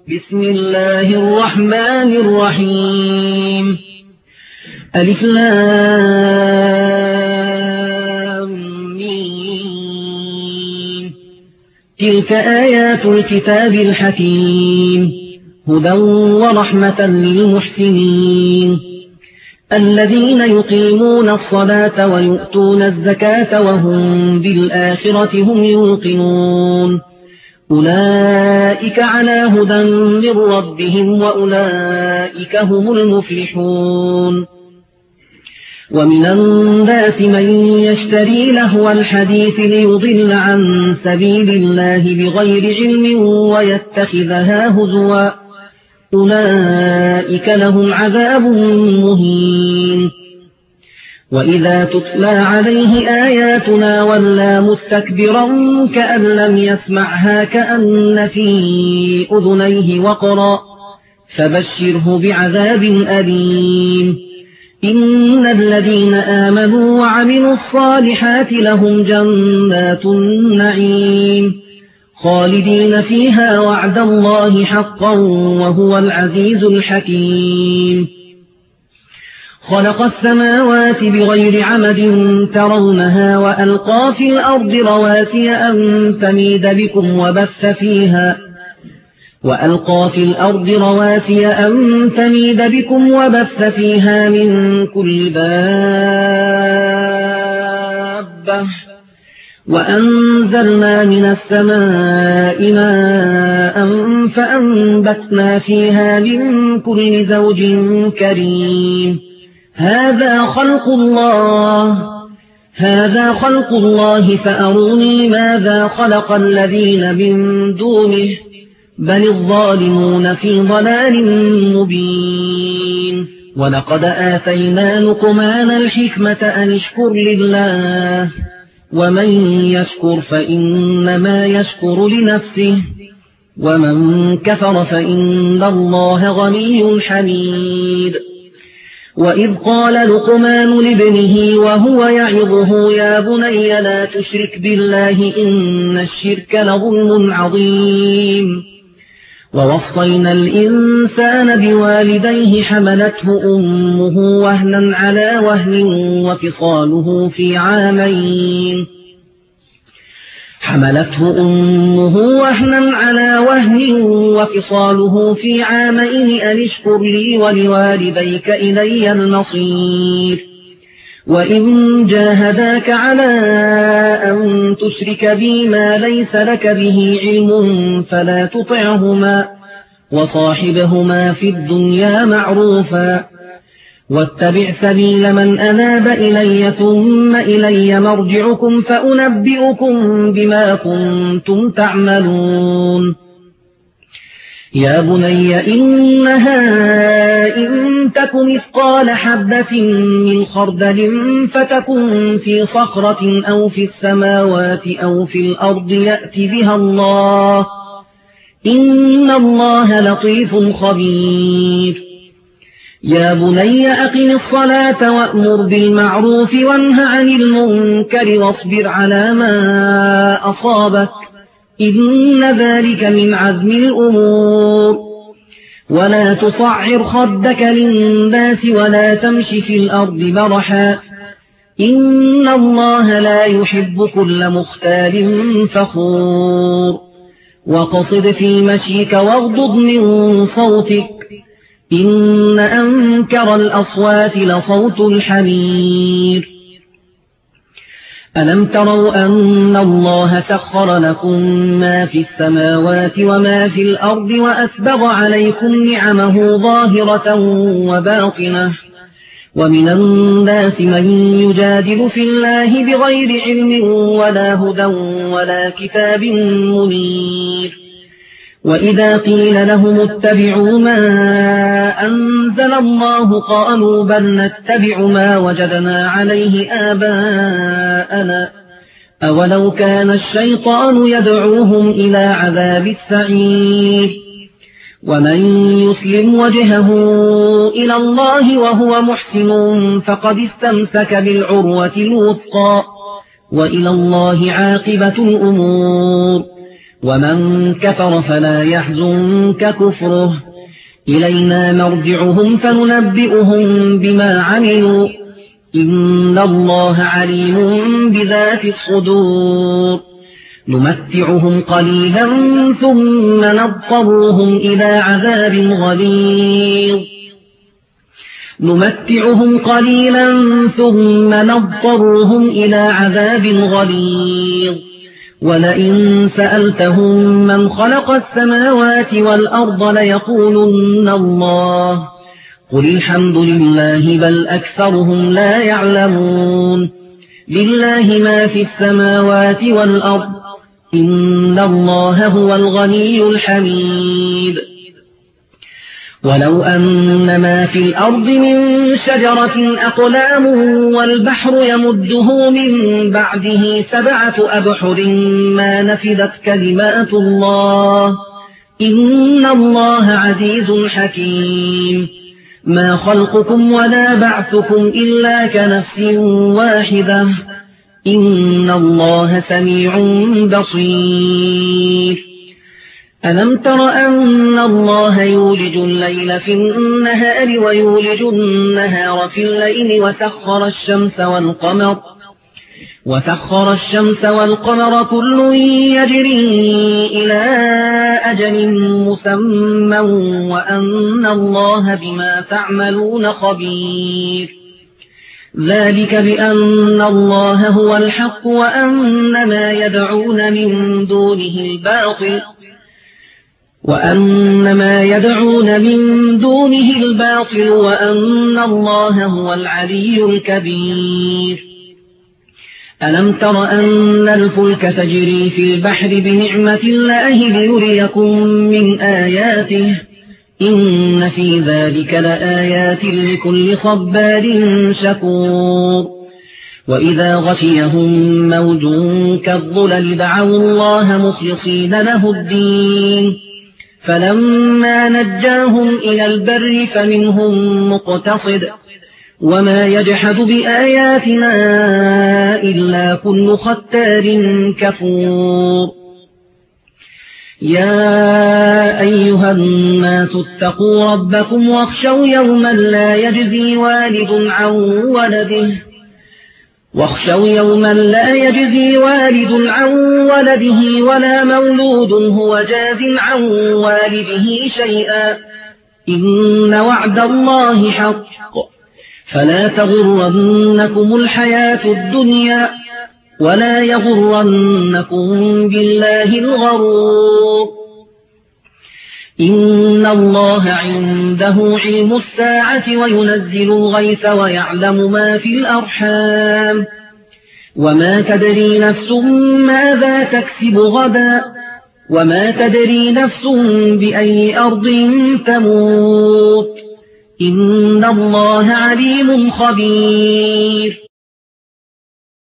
بسم الله الرحمن الرحيم. ألف لام ميم. تلك آيات الكتاب الحكيم، هدى ورحمة للمحسنين الذين يقيمون الصلاة ويؤتون الزكاة وهم بالآخرة هم يوقنون. أولئك على هدى من ربهم وأولئك هم المفلحون. ومن الناس من يشتري لهو الحديث ليضل عن سبيل الله بغير علم ويتخذها هزوا، أولئك لهم عذاب مهين. وإذا تتلى عليه آياتنا ولى مستكبرا كأن لم يسمعها كأن في أذنيه وقرا، فبشره بعذاب أليم. إن الذين آمنوا وعملوا الصالحات لهم جنات النعيم خالدين فيها وعد الله حقا وهو العزيز الحكيم. خلق السماوات بغير عمد ترونها وألقى في الأرض رواسي أن تميد بكم وبث فيها من كل دابة، وأنزلنا من السماء ماء فأنبتنا فيها من كل زوج كريم. هذا خلق الله فأروني ماذا خلق الذين من دونه بل الظالمون في ضلال مبين. ولقد آتينا لقمان الحكمة أن اشكر لله، ومن يشكر فإنما يشكر لنفسه، ومن كفر فإن الله غني حميد. وإذ قال لقمان لابنه وهو يعظه يا بني لا تشرك بالله إن الشرك لظلم عظيم. ووصينا الإنسان بوالديه حملته أمه وهنا على وهن وفصاله في عامين أن اشكر لي ولوالديك إلي المصير. وإن جاهداك على أن تشرك بي ما ليس لك به علم فلا تطعهما وصاحبهما في الدنيا معروفا، واتبع سبيل من أناب إلي ثم إلي مرجعكم فأنبئكم بما كنتم تعملون. يا بني إنها إن تك مثقال حبة من خردل فتكن في صخرة أو في السماوات أو في الأرض يأت بها الله، إن الله لطيف خبير. يا بني أقم الصلاة وأمر بالمعروف وانه عن المنكر واصبر على ما أصابك، إن ذلك من عزم الأمور. ولا تصعر خدك للناس ولا تمش في الأرض مرحا، إن الله لا يحب كل مختال فخور. وقصد في مشيك واغضض من صوتك، إن أنكر الأصوات لصوت الحمير. ألم تروا أن الله سخر لكم ما في السماوات وما في الأرض وأسبغ عليكم نعمه ظاهرة وباطنة؟ ومن الناس من يجادل في الله بغير علم ولا هدى ولا كتاب منير. وإذا قيل لهم اتبعوا ما أنزل الله قالوا بل نتبع ما وجدنا عليه آباءنا، أولو كان الشيطان يدعوهم إلى عذاب السعير. ومن يسلم وجهه إلى الله وهو محسن فقد استمسك بالعروة الوثقى، وإلى الله عاقبة الأمور. ومن كفر فلا يحزنك كفره إلينا مرجعهم فننبئهم بما عملوا إن الله عليم بذات الصدور نمتعهم قليلا ثم نضطرهم إلى عذاب غليظ ولئن سألتهم من خلق السماوات والأرض ليقولن الله قل الحمد لله بل أكثرهم لا يعلمون لله ما في السماوات والأرض إن الله هو الغني الحميد ولو أن ما في الأرض من شجرة أقلام والبحر يمده من بعده 7 أبحر ما نفدت كلمات الله إن الله عزيز حكيم ما خلقكم ولا بعثكم إلا كنفس واحدة إن الله سميع بصير ألم تر أن الله يولج الليل في النهار ويولج النهار في الليل وسخر الشمس والقمر كل يجري إلى أجل مسمى وأن الله بما تعملون خبير ذلك بأن الله هو الحق وأن ما يدعون من دونه الباطل وأن الله هو العلي الكبير ألم تر أن الفلك تجري في البحر بنعمة الله ليريكم من آياته إن في ذلك لآيات لكل صبار شكور وإذا غشيهم موج كالظلل دعوا الله مخلصين له الدين فلما نجاهم إلى البر فمنهم مقتصد وما يجحد بآياتنا إلا كل ختار كفور يا أيها الناس اتقوا ربكم واخشوا يوما لا يجزي والد عن ولده ولا مولود هو جاز عن والده شيئا إن وعد الله حق فلا تغرنكم الحياة الدنيا ولا يغرنكم بالله الغرور إن الله عنده علم الساعة وينزل الغيث ويعلم ما في الأرحام وما تدري نفس ماذا تكسب غدا وما تدري نفس بأي أرض تموت إن الله عليم خبير